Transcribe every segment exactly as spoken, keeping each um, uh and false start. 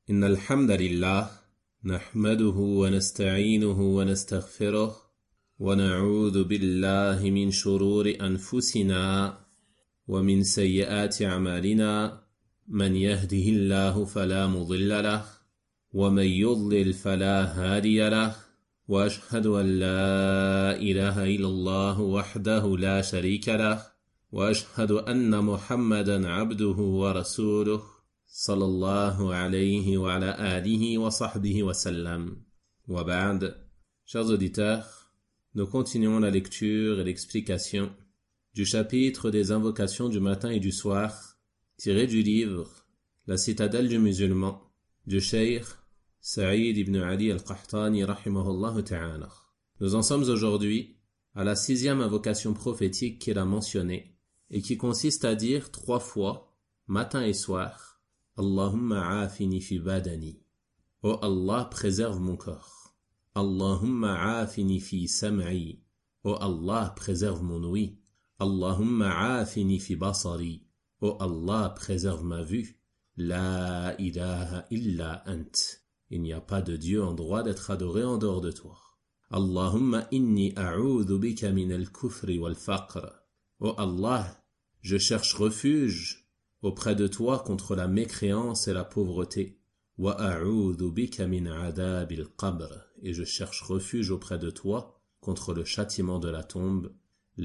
إن الحمد لله نحمده ونستعينه ونستغفره ونعوذ بالله من شرور أنفسنا ومن سيئات أعمالنا من يهده الله فلا مضل له ومن يضلل فلا هادي له وأشهد أن لا إله إلا الله وحده لا شريك له وأشهد أن محمدا عبده ورسوله صلى الله عليه وعلى آله وصحبه وسلم. وبعد, chers auditeurs, nous continuons la lecture et l'explication du chapitre des invocations du matin et du soir, tiré du livre La citadelle du musulman, du cheikh Saïd ibn Ali al-Qahtani rahimahullah ta'ala. Nous en sommes aujourd'hui à la sixième invocation prophétique qu'il a mentionnée et qui consiste à dire trois fois, matin et soir, Allahumma afini fi badani. Oh Allah, préserve mon corps. Allahumma afini fi sam'i. Oh Allah, préserve mon ouïe. Allahumma afini fi basari. Oh Allah, préserve ma vue. La ilaha illa ant. Il n'y a pas de Dieu en droit d'être adoré en dehors de toi. Allahumma inni a'udhu bika min al-kufri wal-faqr. Oh Allah, je cherche refuge auprès de toi contre la mécréance et la pauvreté. Wa a'udhu bika min adabil qabr. Et je cherche refuge auprès de toi contre le châtiment de la tombe.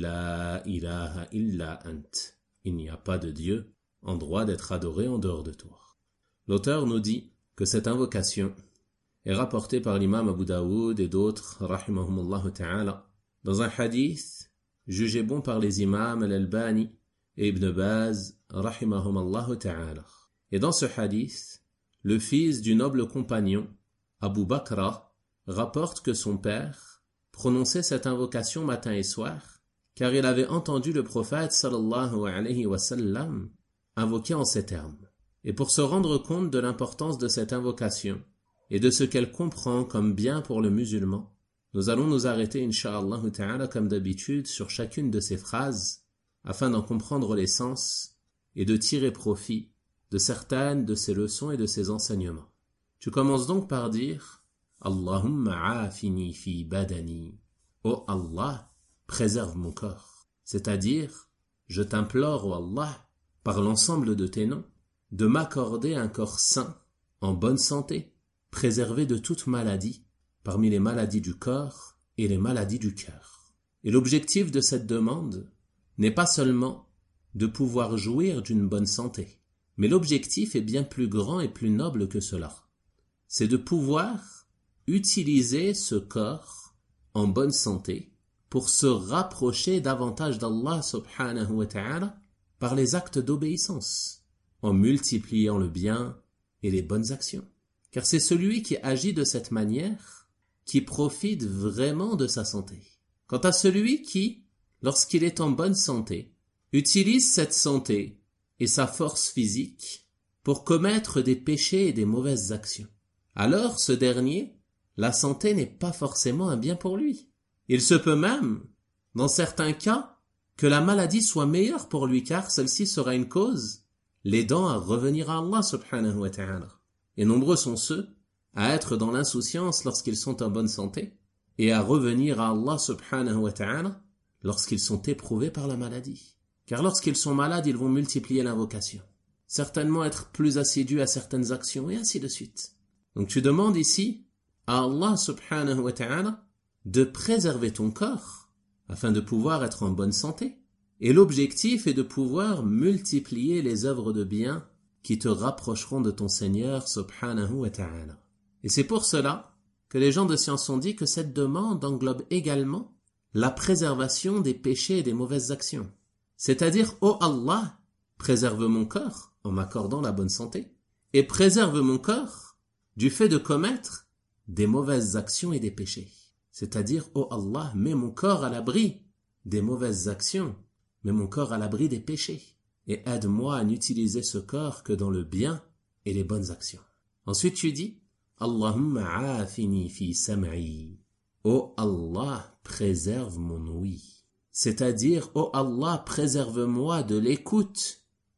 La ilaha illa ant. Il n'y a pas de Dieu en droit d'être adoré en dehors de toi. L'auteur nous dit que cette invocation est rapportée par l'imam Abu Daoud et d'autres, rahimahumullah ta'ala, dans un hadith jugé bon par les imams Al-Albani et Ibn Baz, rahimahumallah ta'ala. Et dans ce hadith, le fils du noble compagnon, Abu Bakra, rapporte que son père prononçait cette invocation matin et soir, car il avait entendu le prophète sallallahu alayhi wa sallam invoquer en ces termes. Et pour se rendre compte de l'importance de cette invocation et de ce qu'elle comprend comme bien pour le musulman, nous allons nous arrêter, incha'Allah ta'ala, comme d'habitude, sur chacune de ces phrases, afin d'en comprendre les sens et de tirer profit de certaines de ces leçons et de ces enseignements. Tu commences donc par dire « Allahumma afini fi badani » « Oh Allah, préserve mon corps » c'est-à-dire « Je t'implore, oh Allah, par l'ensemble de tes noms, de m'accorder un corps sain, en bonne santé, préservé de toute maladie, parmi les maladies du corps et les maladies du cœur. » Et l'objectif de cette demande n'est pas seulement de pouvoir jouir d'une bonne santé, mais l'objectif est bien plus grand et plus noble que cela. C'est de pouvoir utiliser ce corps en bonne santé pour se rapprocher davantage d'Allah subhanahu wa ta'ala par les actes d'obéissance, en multipliant le bien et les bonnes actions. Car c'est celui qui agit de cette manière qui profite vraiment de sa santé. Quant à celui qui, lorsqu'il est en bonne santé, utilise cette santé et sa force physique pour commettre des péchés et des mauvaises actions, alors ce dernier, la santé n'est pas forcément un bien pour lui. Il se peut même, dans certains cas, que la maladie soit meilleure pour lui car celle-ci sera une cause l'aidant à revenir à Allah subhanahu wa ta'ala. Et nombreux sont ceux à être dans l'insouciance lorsqu'ils sont en bonne santé et à revenir à Allah subhanahu wa ta'ala lorsqu'ils sont éprouvés par la maladie. Car lorsqu'ils sont malades, ils vont multiplier l'invocation, certainement être plus assidus à certaines actions et ainsi de suite. Donc tu demandes ici à Allah subhanahu wa ta'ala de préserver ton corps afin de pouvoir être en bonne santé. Et l'objectif est de pouvoir multiplier les œuvres de bien qui te rapprocheront de ton Seigneur subhanahu wa ta'ala. Et c'est pour cela que les gens de science ont dit que cette demande englobe également la préservation des péchés et des mauvaises actions. C'est-à-dire, ô oh Allah, préserve mon corps en m'accordant la bonne santé et préserve mon corps du fait de commettre des mauvaises actions et des péchés. C'est-à-dire, ô oh Allah, mets mon corps à l'abri des mauvaises actions, mets mon corps à l'abri des péchés et aide-moi à n'utiliser ce corps que dans le bien et les bonnes actions. Ensuite, tu dis, Allahumma afini fi sam'i. Ô Allah, préserve mon ouïe. C'est-à-dire, ô Allah, préserve-moi de l'écoute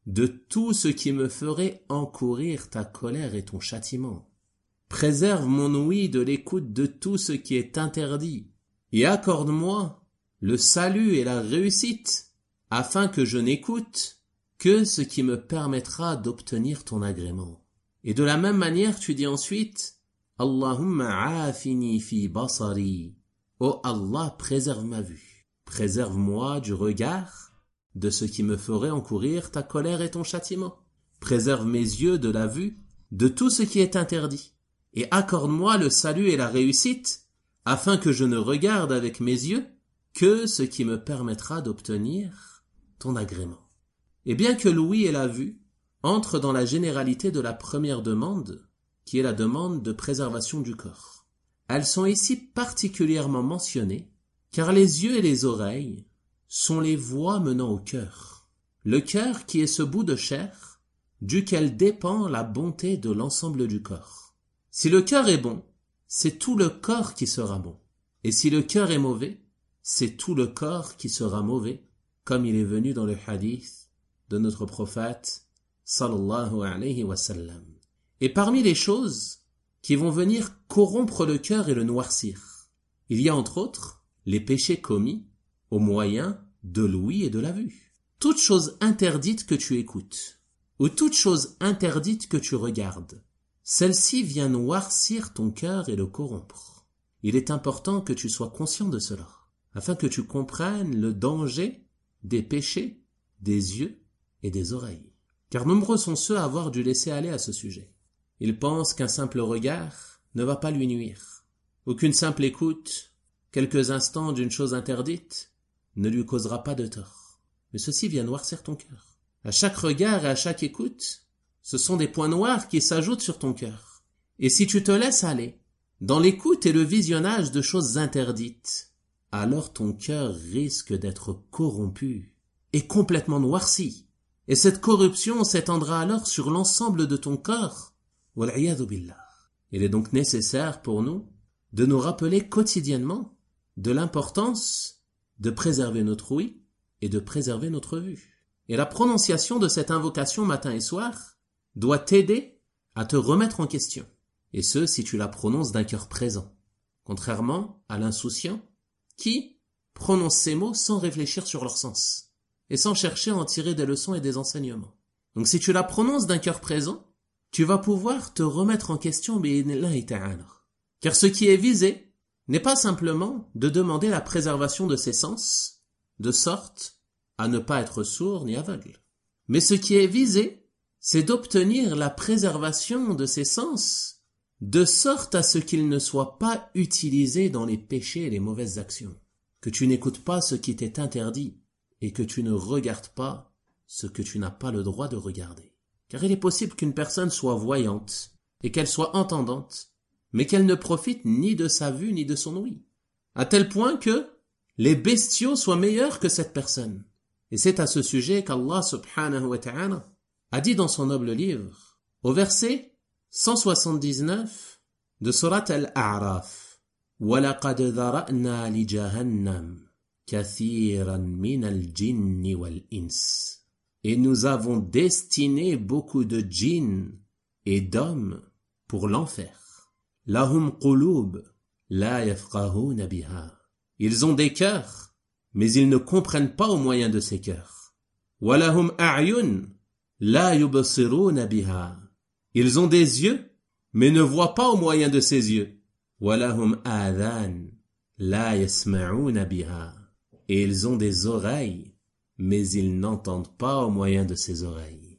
de tout ce qui me ferait encourir ta colère et ton châtiment. Préserve mon ouïe de l'écoute de tout ce qui est interdit, et accorde-moi le salut et la réussite, afin que je n'écoute que ce qui me permettra d'obtenir ton agrément. Et de la même manière, tu dis ensuite, Allahumma afini fi basari. Oh Allah, préserve ma vue. Préserve-moi du regard, de ce qui me ferait encourir ta colère et ton châtiment. Préserve mes yeux de la vue, de tout ce qui est interdit. Et accorde-moi le salut et la réussite, afin que je ne regarde avec mes yeux que ce qui me permettra d'obtenir ton agrément. Et bien que l'ouïe et la vue entrent dans la généralité de la première demande, qui est la demande de préservation du corps, elles sont ici particulièrement mentionnées, car les yeux et les oreilles sont les voies menant au cœur. Le cœur qui est ce bout de chair, duquel dépend la bonté de l'ensemble du corps. Si le cœur est bon, c'est tout le corps qui sera bon. Et si le cœur est mauvais, c'est tout le corps qui sera mauvais, comme il est venu dans le hadith de notre prophète, sallallahu alayhi wa sallam. Et parmi les choses qui vont venir corrompre le cœur et le noircir, il y a entre autres les péchés commis au moyen de l'ouïe et de la vue. Toute chose interdite que tu écoutes, ou toute chose interdite que tu regardes, celle-ci vient noircir ton cœur et le corrompre. Il est important que tu sois conscient de cela, afin que tu comprennes le danger des péchés, des yeux et des oreilles. Car nombreux sont ceux à avoir dû laisser aller à ce sujet. Ils pensent qu'un simple regard ne va pas lui nuire, ou qu'une simple écoute, quelques instants d'une chose interdite, ne lui causera pas de tort. Mais ceci vient noircir ton cœur. À chaque regard et à chaque écoute, ce sont des points noirs qui s'ajoutent sur ton cœur. Et si tu te laisses aller dans l'écoute et le visionnage de choses interdites, alors ton cœur risque d'être corrompu et complètement noirci. Et cette corruption s'étendra alors sur l'ensemble de ton corps. Wal'iyadhu billah. Il est donc nécessaire pour nous de nous rappeler quotidiennement de l'importance de préserver notre ouïe et de préserver notre vue. Et la prononciation de cette invocation matin et soir doit t'aider à te remettre en question. Et ce, si tu la prononces d'un cœur présent. Contrairement à l'insouciant qui prononce ces mots sans réfléchir sur leur sens et sans chercher à en tirer des leçons et des enseignements. Donc si tu la prononces d'un cœur présent, tu vas pouvoir te remettre en question bi'idhnillahi ta'ala. Car ce qui est visé n'est pas simplement de demander la préservation de ses sens, de sorte à ne pas être sourd ni aveugle. Mais ce qui est visé, c'est d'obtenir la préservation de ses sens, de sorte à ce qu'ils ne soient pas utilisés dans les péchés et les mauvaises actions. Que tu n'écoutes pas ce qui t'est interdit et que tu ne regardes pas ce que tu n'as pas le droit de regarder. Car il est possible qu'une personne soit voyante et qu'elle soit entendante, mais qu'elle ne profite ni de sa vue ni de son ouïe, à tel point que les bestiaux soient meilleurs que cette personne. Et c'est à ce sujet qu'Allah subhanahu wa ta'ala a dit dans son noble livre, au verset cent soixante-dix-neuf de Surat Al-A'raf, وَلَقَدْ ذَرَأْنَا لِجَهَنَّمَ كَثِيرًا مِنَ الْجِنِّ وَالْإِنسِ. Et nous avons destiné beaucoup de djinns et d'hommes pour l'enfer. Lahum qulub la yafqahuna biha. Ils ont des cœurs, mais ils ne comprennent pas au moyen de ces cœurs. Walahum a'yun la yubsiruna biha. Ils ont des yeux, mais ne voient pas au moyen de ces yeux. Walahum adhan la yasma'una biha. Et ils ont des oreilles, mais ils n'entendent pas au moyen de ces oreilles.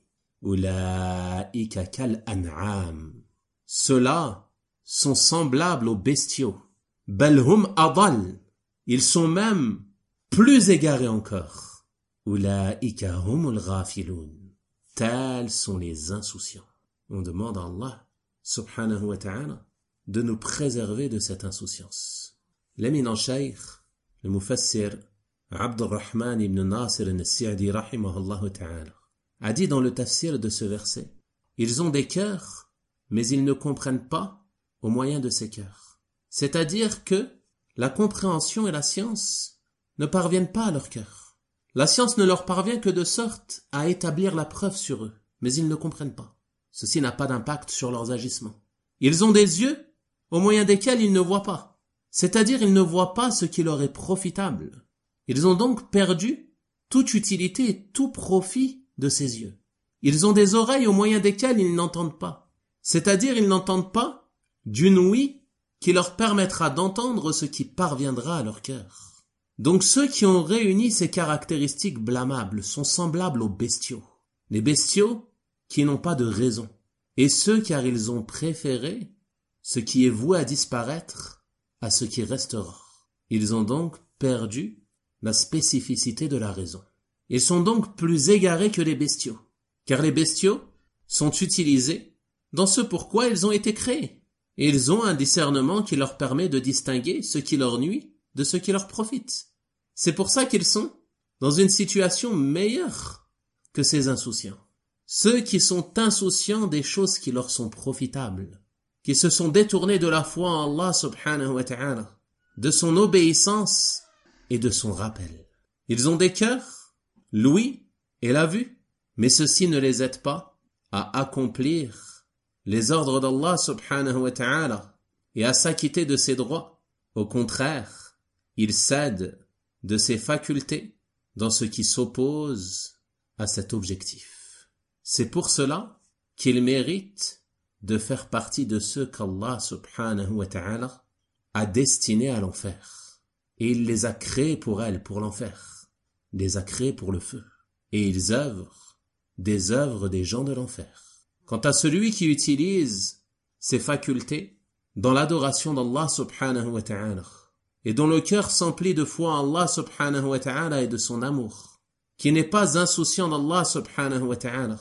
Ulaika kal an'am. Ceux-là sont semblables aux bestiaux. Balhum adal. Ils sont même plus égarés encore. Ulaika humul ghafilun. Tels sont les insouciants. On demande à Allah, subhanahu wa ta'ala, de nous préserver de cette insouciance. L'éminent cheikh, le mufassir, Abdurrahman ibn Nasir al-Sa'di rahimahullah ta'ala, a dit dans le tafsir de ce verset, ils ont des cœurs, mais ils ne comprennent pas au moyen de ces cœurs. C'est-à-dire que la compréhension et la science ne parviennent pas à leur cœur. La science ne leur parvient que de sorte à établir la preuve sur eux, mais ils ne comprennent pas. Ceci n'a pas d'impact sur leurs agissements. Ils ont des yeux au moyen desquels ils ne voient pas, c'est-à-dire ils ne voient pas ce qui leur est profitable. Ils ont donc perdu toute utilité et tout profit de ces yeux. Ils ont des oreilles au moyen desquelles ils n'entendent pas, c'est-à-dire ils n'entendent pas d'une ouïe qui leur permettra d'entendre ce qui parviendra à leur cœur. Donc ceux qui ont réuni ces caractéristiques blâmables sont semblables aux bestiaux. Les bestiaux qui n'ont pas de raison, et ceux car ils ont préféré ce qui est voué à disparaître à ce qui restera. Ils ont donc perdu la spécificité de la raison. Ils sont donc plus égarés que les bestiaux, car les bestiaux sont utilisés dans ce pourquoi ils ont été créés, et ils ont un discernement qui leur permet de distinguer ce qui leur nuit de ce qui leur profite. C'est pour ça qu'ils sont dans une situation meilleure que ces insouciants. Ceux qui sont insouciants des choses qui leur sont profitables, qui se sont détournés de la foi en Allah subhanahu wa ta'ala, de son obéissance et de son rappel. Ils ont des cœurs, l'ouïe et la vue, mais ceci ne les aide pas à accomplir les ordres d'Allah subhanahu wa ta'ala et à s'acquitter de ses droits. Au contraire, ils cèdent de ses facultés dans ce qui s'oppose à cet objectif. C'est pour cela qu'ils méritent de faire partie de ceux qu'Allah subhanahu wa ta'ala a destinés à l'enfer. Et il les a créés pour elle, pour l'enfer. Il les a créés pour le feu. Et ils œuvrent des œuvres des gens de l'enfer. Quant à celui qui utilise ses facultés dans l'adoration d'Allah subhanahu wa ta'ala, et dont le cœur s'emplit de foi en Allah subhanahu wa ta'ala et de son amour, qui n'est pas insouciant d'Allah subhanahu wa ta'ala,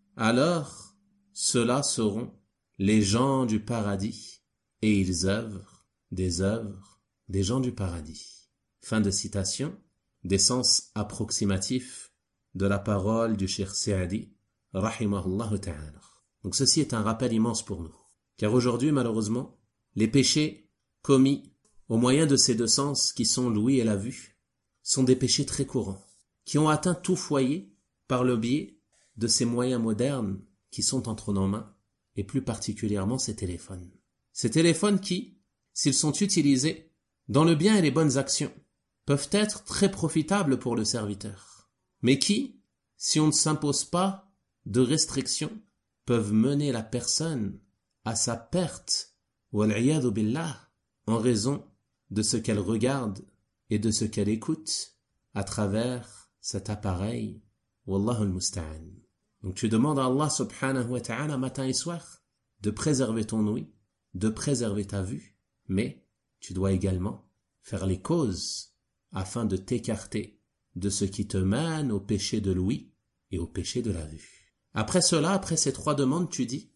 alors ceux-là seront les gens du paradis, et ils œuvrent des œuvres des gens du paradis. Fin de citation, des sens approximatifs de la parole du Cheikh Saadi, rahimahullah ta'ala. Donc ceci est un rappel immense pour nous, car aujourd'hui malheureusement, les péchés commis au moyen de ces deux sens qui sont l'ouïe et la vue, sont des péchés très courants, qui ont atteint tout foyer par le biais de ces moyens modernes qui sont entre nos mains, et plus particulièrement ces téléphones. Ces téléphones qui, s'ils sont utilisés dans le bien et les bonnes actions, peuvent être très profitables pour le serviteur, mais qui, si on ne s'impose pas de restrictions, peuvent mener la personne à sa perte, wal-'iyadhu billah, en raison de ce qu'elle regarde et de ce qu'elle écoute à travers cet appareil. Wallahu al-musta'an. Donc tu demandes à Allah subhanahu wa ta'ala matin et soir de préserver ton ouïe, de préserver ta vue, mais tu dois également faire les causes afin de t'écarter de ce qui te mène au péché de l'ouïe et au péché de la vue. Après cela, après ces trois demandes, tu dis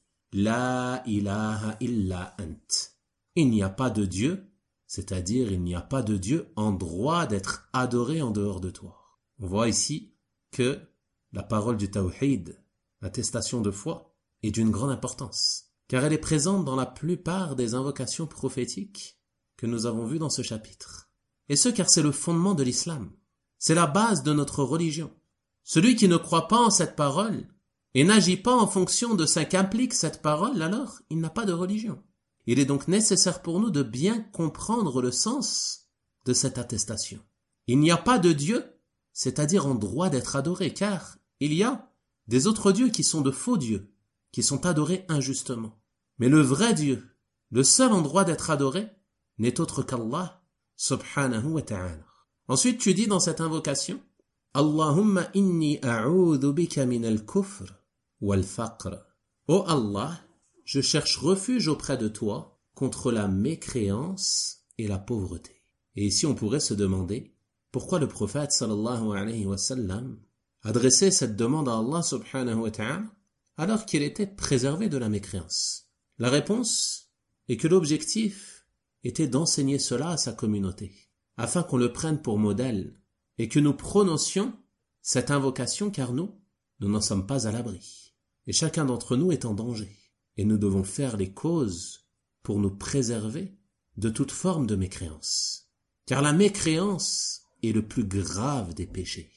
La ilaha illa ant. Il n'y a pas de Dieu, c'est-à-dire il n'y a pas de Dieu en droit d'être adoré en dehors de toi. On voit ici que la parole du tawhid, l'attestation de foi, est d'une grande importance, car elle est présente dans la plupart des invocations prophétiques que nous avons vues dans ce chapitre. Et ce car c'est le fondement de l'islam, c'est la base de notre religion. Celui qui ne croit pas en cette parole et n'agit pas en fonction de ce qu'implique cette parole, alors il n'a pas de religion. Il est donc nécessaire pour nous de bien comprendre le sens de cette attestation. Il n'y a pas de Dieu, c'est-à-dire en droit d'être adoré, car il y a des autres dieux qui sont de faux dieux, qui sont adorés injustement. Mais le vrai Dieu, le seul en droit d'être adoré, n'est autre qu'Allah, subhanahu wa ta'ala. Ensuite, tu dis dans cette invocation, Allahumma inni a'udhu bika min al-kufr wal-faqr. Ô Allah, je cherche refuge auprès de toi contre la mécréance et la pauvreté. Et ici, on pourrait se demander pourquoi le prophète sallallahu alayhi wa sallam adressait cette demande à Allah subhanahu wa ta'ala alors qu'il était préservé de la mécréance. La réponse est que l'objectif était d'enseigner cela à sa communauté, afin qu'on le prenne pour modèle et que nous prononcions cette invocation car nous, nous n'en sommes pas à l'abri. Et chacun d'entre nous est en danger. Et nous devons faire les causes pour nous préserver de toute forme de mécréance. Car la mécréance est le plus grave des péchés. Et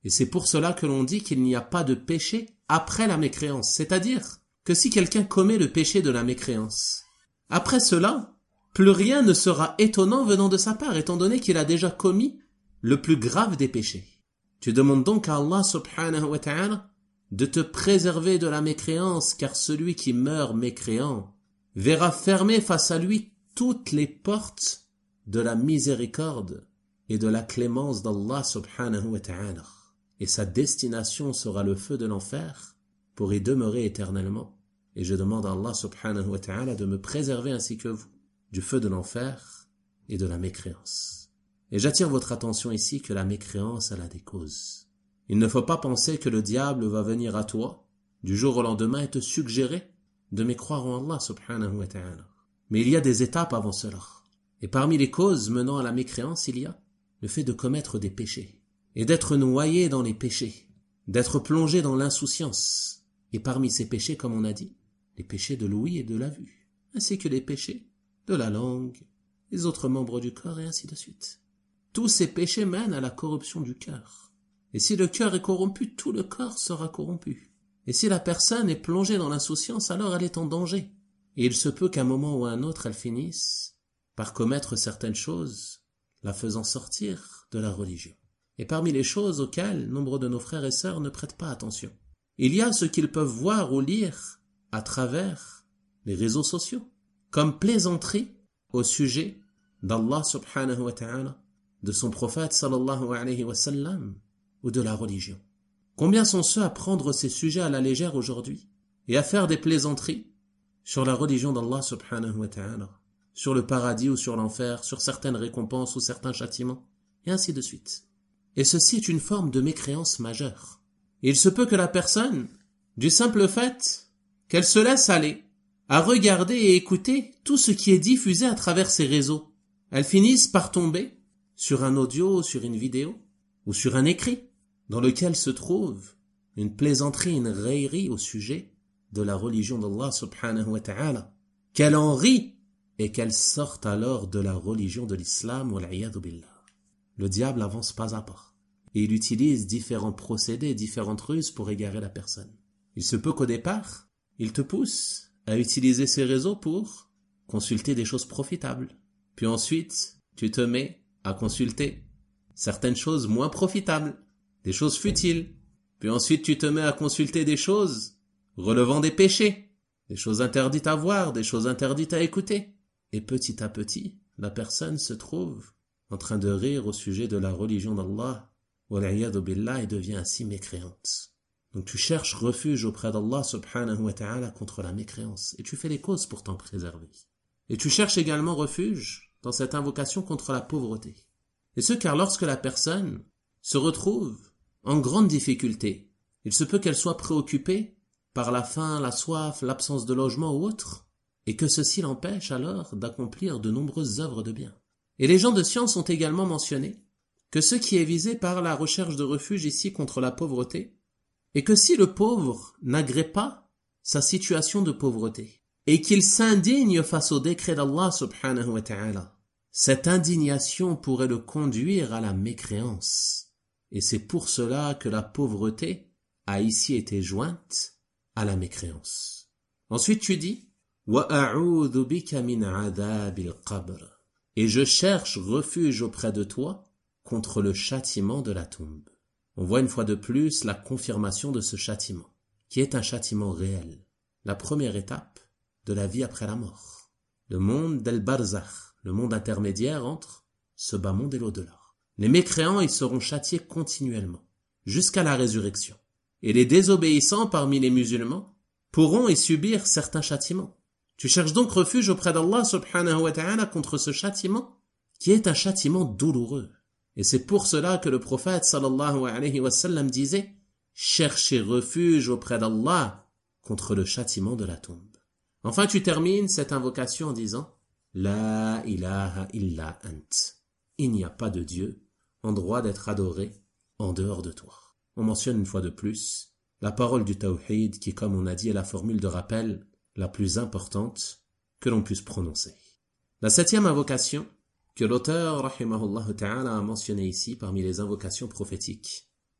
Et c'est pour cela que l'on dit qu'il n'y a pas de péché après la mécréance. C'est-à-dire que si quelqu'un commet le péché de la mécréance, après cela, plus rien ne sera étonnant venant de sa part, étant donné qu'il a déjà commis le plus grave des péchés. Tu demandes donc à Allah subhanahu wa ta'ala de te préserver de la mécréance, car celui qui meurt mécréant verra fermer face à lui toutes les portes de la miséricorde et de la clémence d'Allah subhanahu wa ta'ala. Et sa destination sera le feu de l'enfer pour y demeurer éternellement. Et je demande à Allah subhanahu wa ta'ala de me préserver ainsi que vous du feu de l'enfer et de la mécréance. Et j'attire votre attention ici que la mécréance, elle a des causes. Il ne faut pas penser que le diable va venir à toi du jour au lendemain et te suggérer de mécroire en Allah subhanahu wa ta'ala. Mais il y a des étapes avant cela. Et parmi les causes menant à la mécréance, il y a le fait de commettre des péchés et d'être noyé dans les péchés, d'être plongé dans l'insouciance. Et parmi ces péchés, comme on a dit, les péchés de l'ouïe et de la vue, ainsi que les péchés de la langue, les autres membres du corps et ainsi de suite. Tous ces péchés mènent à la corruption du cœur. Et si le cœur est corrompu, tout le corps sera corrompu. Et si la personne est plongée dans l'insouciance, alors elle est en danger. Et il se peut qu'à un moment ou à un autre, elle finisse par commettre certaines choses, la faisant sortir de la religion. Et parmi les choses auxquelles nombre de nos frères et sœurs ne prêtent pas attention, il y a ce qu'ils peuvent voir ou lire à travers les réseaux sociaux, comme plaisanterie au sujet d'Allah subhanahu wa ta'ala, de son prophète sallallahu alayhi wa sallam, ou de la religion. Combien sont ceux à prendre ces sujets à la légère aujourd'hui et à faire des plaisanteries sur la religion d'Allah subhanahu wa ta'ala, sur le paradis ou sur l'enfer, sur certaines récompenses ou certains châtiments, et ainsi de suite. Et ceci est une forme de mécréance majeure. Et il se peut que la personne, du simple fait qu'elle se laisse aller à regarder et écouter tout ce qui est diffusé à travers ces réseaux, elle finisse par tomber sur un audio, sur une vidéo, ou sur un écrit, dans lequel se trouve une plaisanterie, une raillerie au sujet de la religion d'Allah subhanahu wa ta'ala, qu'elle en rit et qu'elle sorte alors de la religion de l'islam, wal'iyadu billah. Le diable avance pas à pas, et il utilise différents procédés, différentes ruses pour égarer la personne. Il se peut qu'au départ, il te pousse à utiliser ces réseaux pour consulter des choses profitables. Puis ensuite, tu te mets à consulter certaines choses moins profitables, des choses futiles. Puis ensuite, tu te mets à consulter des choses relevant des péchés, des choses interdites à voir, des choses interdites à écouter. Et petit à petit, la personne se trouve en train de rire au sujet de la religion d'Allah, wal'iyadu billah, et devient ainsi mécréante. Donc tu cherches refuge auprès d'Allah subhanahu wa ta'ala contre la mécréance, et tu fais les causes pour t'en préserver. Et tu cherches également refuge dans cette invocation contre la pauvreté. Et ce car lorsque la personne se retrouve en grande difficulté, il se peut qu'elle soit préoccupée par la faim, la soif, l'absence de logement ou autre, et que ceci l'empêche alors d'accomplir de nombreuses œuvres de bien. Et les gens de science ont également mentionné que ce qui est visé par la recherche de refuge ici contre la pauvreté est que si le pauvre n'agrée pas sa situation de pauvreté et qu'il s'indigne face au décret d'Allah subhanahu wa ta'ala, cette indignation pourrait le conduire à la mécréance. Et c'est pour cela que la pauvreté a ici été jointe à la mécréance. Ensuite tu dis wa a'udhu bika min 'adhabil qabr, et je cherche refuge auprès de toi contre le châtiment de la tombe. On voit une fois de plus la confirmation de ce châtiment, qui est un châtiment réel, la première étape de la vie après la mort, le monde d'El-Barzakh, le monde intermédiaire entre ce bas monde et l'au-delà. Les mécréants y seront châtiés continuellement, jusqu'à la résurrection, et les désobéissants parmi les musulmans pourront y subir certains châtiments. Tu cherches donc refuge auprès d'Allah subhanahu wa ta'ala contre ce châtiment, qui est un châtiment douloureux. Et c'est pour cela que le prophète sallallahu alayhi wa sallam disait « Cherchez refuge auprès d'Allah contre le châtiment de la tombe ». Enfin, tu termines cette invocation en disant « La ilaha illa ant ». Il n'y a pas de Dieu en droit d'être adoré en dehors de toi. On mentionne une fois de plus la parole du tawhid qui, comme on a dit, est la formule de rappel la plus importante que l'on puisse prononcer. La septième invocation que l'auteur rahimahullah ta'ala a mentionné ici parmi les invocations prophétiques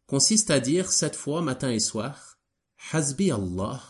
consiste à dire sept fois matin et soir Hasbi Allah,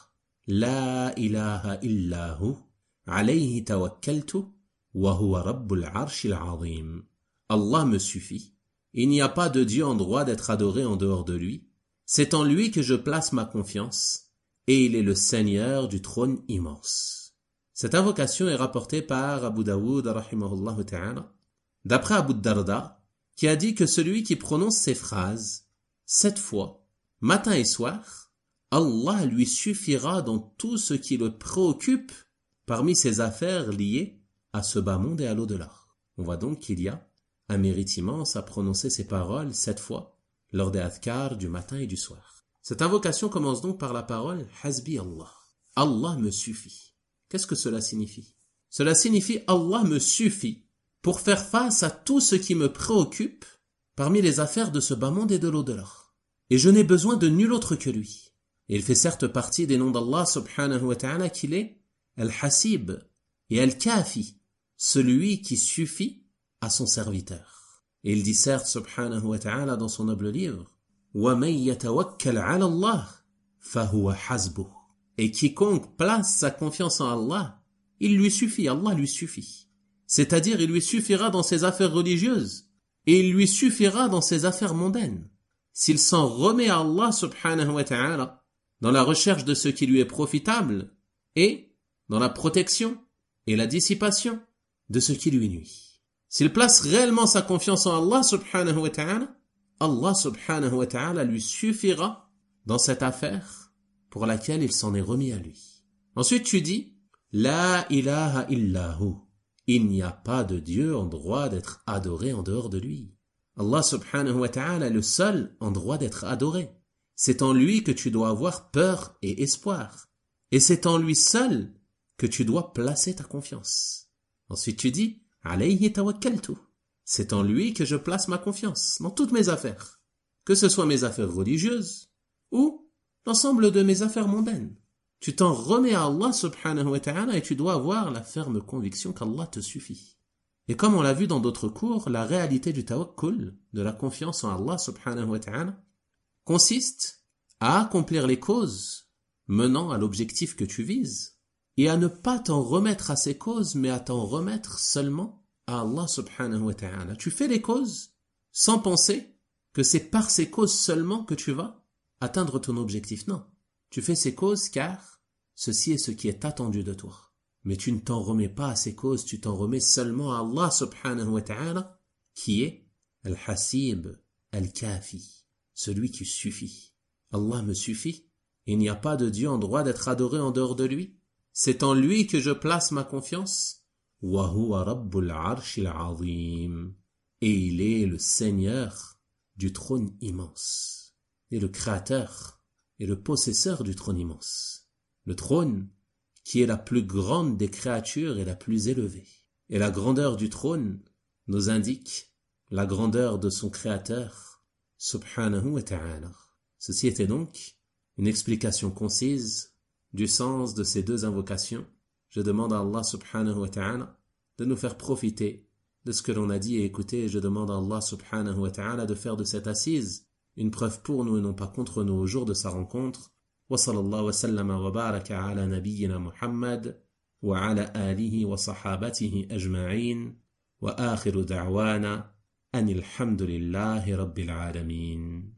la ilaha illa hu, alayhi tawakkaltu, wa huwa rabbul arshil azim. Allah me suffit. Il n'y a pas de Dieu en droit d'être adoré en dehors de lui. C'est en lui que je place ma confiance, et il est le Seigneur du trône immense. Cette invocation est rapportée par Abu Daoud, rahimahullah ta'ala, d'après Abu Darda, qui a dit que celui qui prononce ces phrases sept fois, matin et soir, Allah lui suffira dans tout ce qui le préoccupe parmi ses affaires liées à ce bas monde et à l'au-delà. On voit donc qu'il y a un mérite immense à prononcer ces paroles sept fois lors des adhkar du matin et du soir. Cette invocation commence donc par la parole Hasbi Allah. Allah me suffit. Qu'est-ce que cela signifie? Cela signifie Allah me suffit pour faire face à tout ce qui me préoccupe parmi les affaires de ce bas monde et de l'au-delà. Et je n'ai besoin de nul autre que lui. Et il fait certes partie des noms d'Allah subhanahu wa ta'ala qu'il est Al-Hasib et Al-Kafi, celui qui suffit à son serviteur. Et il dit certes subhanahu wa ta'ala dans son noble livre وَمَنْ يَتَوَكَّلْ عَلَى اللَّهِ فَهُوَ حَسْبُهُ. Et quiconque place sa confiance en Allah, il lui suffit, Allah lui suffit. C'est-à-dire il lui suffira dans ses affaires religieuses et il lui suffira dans ses affaires mondaines. S'il s'en remet à Allah subhanahu wa ta'ala dans la recherche de ce qui lui est profitable et dans la protection et la dissipation de ce qui lui nuit. S'il place réellement sa confiance en Allah subhanahu wa ta'ala, Allah subhanahu wa ta'ala lui suffira dans cette affaire pour laquelle il s'en est remis à lui. Ensuite tu dis La ilaha illahu. Il n'y a pas de Dieu en droit d'être adoré en dehors de lui. Allah subhanahu wa ta'ala est le seul en droit d'être adoré. C'est en lui que tu dois avoir peur et espoir. Et c'est en lui seul que tu dois placer ta confiance. Ensuite tu dis Alayhi tawakkaltu. C'est en lui que je place ma confiance dans toutes mes affaires, que ce soit mes affaires religieuses ou l'ensemble de mes affaires mondaines. Tu t'en remets à Allah subhanahu wa ta'ala et tu dois avoir la ferme conviction qu'Allah te suffit. Et comme on l'a vu dans d'autres cours, la réalité du tawakkul, de la confiance en Allah subhanahu wa ta'ala, consiste à accomplir les causes menant à l'objectif que tu vises et à ne pas t'en remettre à ces causes mais à t'en remettre seulement à Allah subhanahu wa ta'ala. Tu fais les causes sans penser que c'est par ces causes seulement que tu vas atteindre ton objectif. Non. Tu fais ces causes car ceci est ce qui est attendu de toi. Mais tu ne t'en remets pas à ces causes, tu t'en remets seulement à Allah subhanahu wa ta'ala, qui est Al-Hasib, Al-Kafi, celui qui suffit. Allah me suffit. Il n'y a pas de Dieu en droit d'être adoré en dehors de lui. C'est en lui que je place ma confiance. Wa huwa rabbul arshil azim. Et il est le Seigneur du trône immense. Et le Créateur et le possesseur du trône immense. Le trône qui est la plus grande des créatures et la plus élevée. Et la grandeur du trône nous indique la grandeur de son Créateur, subhanahu wa ta'ala. Ceci était donc une explication concise du sens de ces deux invocations. Je demande à Allah subhanahu wa ta'ala de nous faire profiter de ce que l'on a dit et écouté, et je demande à Allah subhanahu wa ta'ala de faire de cette assise une preuve pour nous et non pas contre nous au jour de sa rencontre. Wa sallallahu wa sallama wa baraka ala nabiyyina Muhammad wa ala alihi wa sahabatihi ajma'in wa akhiru da'wana anil hamdulillahi rabbil alamin.